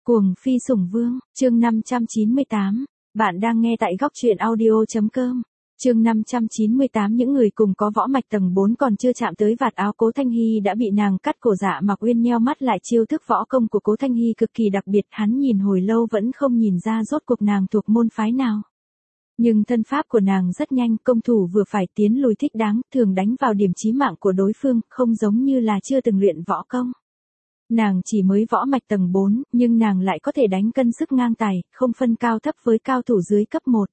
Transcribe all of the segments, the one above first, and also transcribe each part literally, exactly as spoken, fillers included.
Cuồng phi sủng vương, chương năm trăm chín mươi tám. Bạn đang nghe tại góc truyện audio.com. Chương năm trăm chín mươi tám. Những người cùng có võ mạch tầng bốn còn chưa chạm tới vạt áo Cố Thanh Hy đã bị nàng cắt cổ. Dạ Mặc Uyên nheo mắt lại, chiêu thức võ công của Cố Thanh Hy cực kỳ đặc biệt, hắn nhìn hồi lâu vẫn không nhìn ra rốt cuộc nàng thuộc môn phái nào. Nhưng thân pháp của nàng rất nhanh, công thủ vừa phải, tiến lùi thích đáng, thường đánh vào điểm chí mạng của đối phương, không giống như là chưa từng luyện võ công. Nàng chỉ mới võ mạch tầng bốn, nhưng nàng lại có thể đánh cân sức ngang tài, không phân cao thấp với cao thủ dưới cấp một.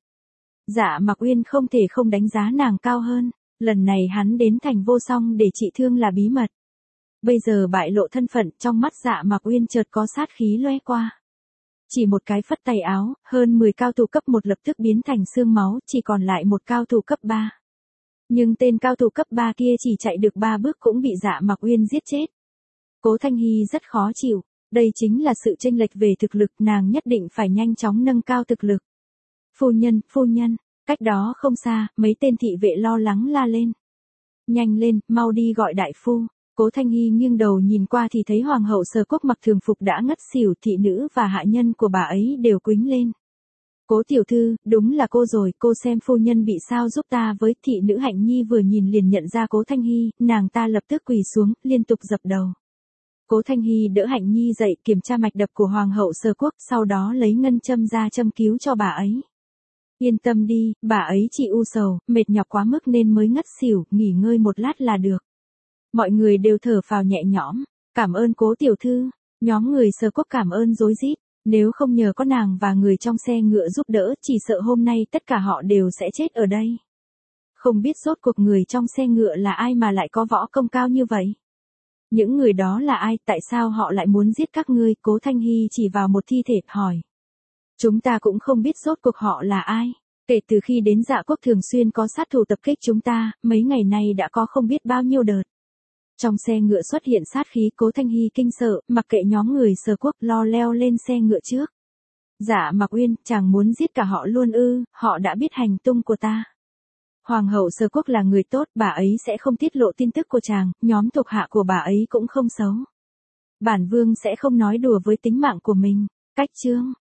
Dạ Mặc Uyên không thể không đánh giá nàng cao hơn, lần này hắn đến thành Vô Song để trị thương là bí mật. Bây giờ bại lộ thân phận, trong mắt Dạ Mặc Uyên chợt có sát khí loe qua. Chỉ một cái phất tay áo, hơn mười cao thủ cấp một lập tức biến thành xương máu, chỉ còn lại một cao thủ cấp ba. Nhưng tên cao thủ cấp ba kia chỉ chạy được ba bước cũng bị Dạ Mặc Uyên giết chết. Cố Thanh Hy rất khó chịu, đây chính là sự chênh lệch về thực lực, nàng nhất định phải nhanh chóng nâng cao thực lực. Phu nhân, phu nhân, cách đó không xa, mấy tên thị vệ lo lắng la lên. Nhanh lên, mau đi gọi đại phu. Cố Thanh Hy nghiêng đầu nhìn qua thì thấy Hoàng hậu Sở Quốc mặc thường phục đã ngất xỉu, thị nữ và hạ nhân của bà ấy đều quýnh lên. Cố tiểu thư, đúng là cô rồi, cô xem phu nhân bị sao giúp ta với. Thị nữ Hạnh Nhi vừa nhìn liền nhận ra Cố Thanh Hy, nàng ta lập tức quỳ xuống, liên tục dập đầu. Cố Thanh Hy đỡ Hạnh Nhi dậy, kiểm tra mạch đập của Hoàng hậu Sở Quốc, sau đó lấy ngân châm ra châm cứu cho bà ấy. Yên tâm đi, bà ấy chỉ u sầu, mệt nhọc quá mức nên mới ngất xỉu, nghỉ ngơi một lát là được. Mọi người đều thở phào nhẹ nhõm, cảm ơn Cố tiểu thư. Nhóm người Sở Quốc cảm ơn rối rít, nếu không nhờ có nàng và người trong xe ngựa giúp đỡ, chỉ sợ hôm nay tất cả họ đều sẽ chết ở đây. Không biết rốt cuộc người trong xe ngựa là ai mà lại có võ công cao như vậy. Những người đó là ai, tại sao họ lại muốn giết các ngươi? Cố Thanh Hy chỉ vào một thi thể, hỏi. Chúng ta cũng không biết rốt cuộc họ là ai. Kể từ khi đến Dạ Quốc thường xuyên có sát thủ tập kích chúng ta, mấy ngày nay đã có không biết bao nhiêu đợt. Trong xe ngựa xuất hiện sát khí, Cố Thanh Hy kinh sợ, mặc kệ nhóm người Sở Quốc, lo leo lên xe ngựa trước. Dạ Mặc Uyên, chàng muốn giết cả họ luôn ư? Họ đã biết hành tung của ta. Hoàng hậu Sở Quốc là người tốt, bà ấy sẽ không tiết lộ tin tức của chàng, nhóm thuộc hạ của bà ấy cũng không xấu. Bản vương sẽ không nói đùa với tính mạng của mình. Cách chương,